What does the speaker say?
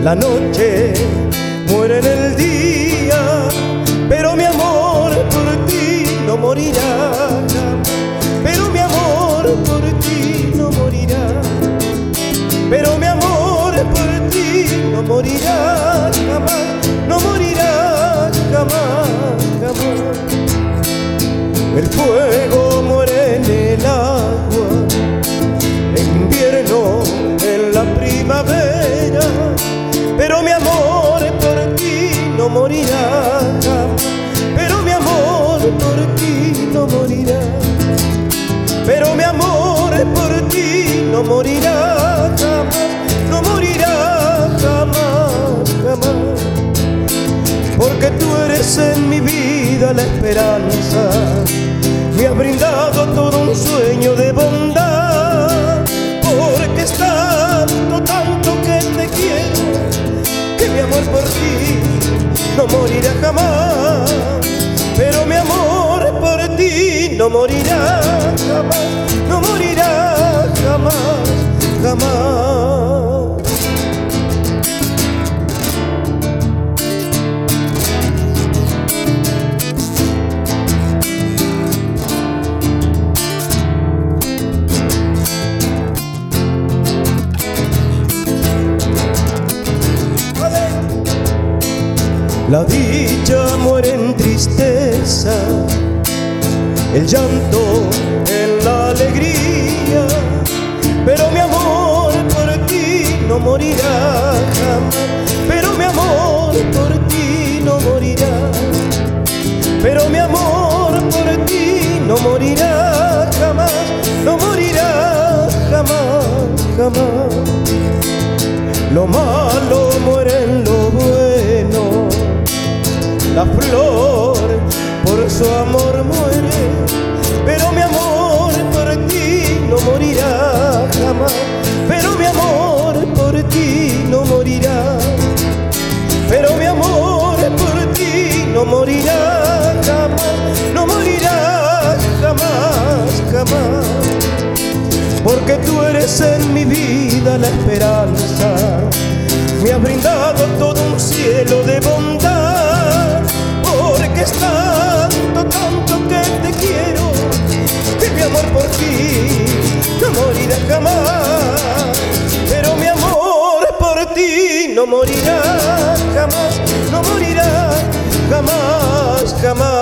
La noche muere en el día, pero mi amor por ti no morirá jamás. Pero mi amor por ti no morirá. Pero mi amor por ti no morirá jamás. No morirá jamás, jamás. El fuego muere en el agua, en invierno, en la primavera. Pero mi amor por ti no morirá jamás. Pero mi amor por ti no morirá. Pero mi amor por ti no morirá jamás. No morirá jamás, jamás. Porque tú eres en mi vida la esperanza. Me has brindado todo un sueño de bondad. Porque es tanto, tanto que te quiero, que mi amor por ti no morirá jamás. Pero mi amor por ti no morirá jamás. No morirá jamás, jamás. La dicha muere en tristeza, el llanto en la alegría. Pero mi amor por ti no morirá jamás. Pero mi amor por ti no morirá. Pero mi amor por ti no morirá jamás. No morirá jamás, jamás. Lo malo muere en lo bueno. La flor por su amor muere. Pero mi amor por ti no morirá jamás. Pero mi amor por ti no morirá. Pero mi amor por ti no morirá jamás. No morirá jamás, jamás. Porque tú eres en mi vida la esperanza. Me has brindado todo un cielo de bondad. Porque es tanto, tanto que te quiero, que mi amor por ti no morirá jamás. Pero mi amor por ti no morirá jamás. No morirá jamás, jamás.